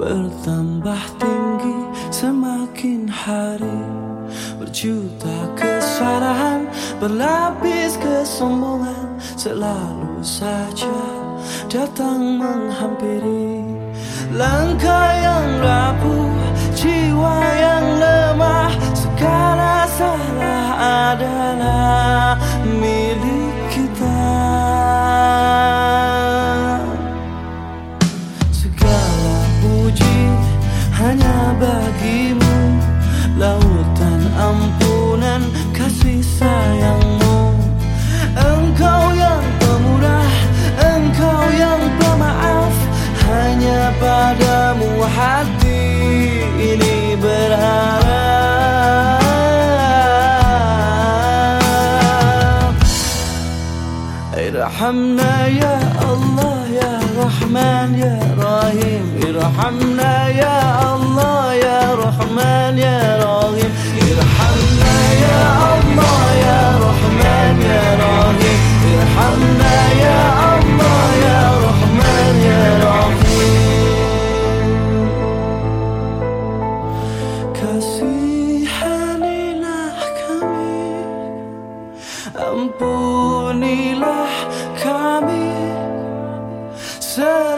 bertambah tinggi semakin hari. Berjuta kesalahan, berlapis kesombongan, selalu saja datang menghampiri. Langkah yang rapuh, jiwa yang lemah, segala salah adalah milik kita. Segala puji hanya bagimu, lautan ampunan kasih sayangmu. Engkau yang pemurah, engkau yang pemaaf, hanya padamu hati ini berharap. Irhamna ya Allah ya Rahman ya Rahim, irhamna ya Allah ya Rahman ya Rahim, irhamna ya Allah ya Rahman ya Rahim, irhamna ya Allah ya Rahman ya Rahim. Kasihanilah kami, ampunilah kami.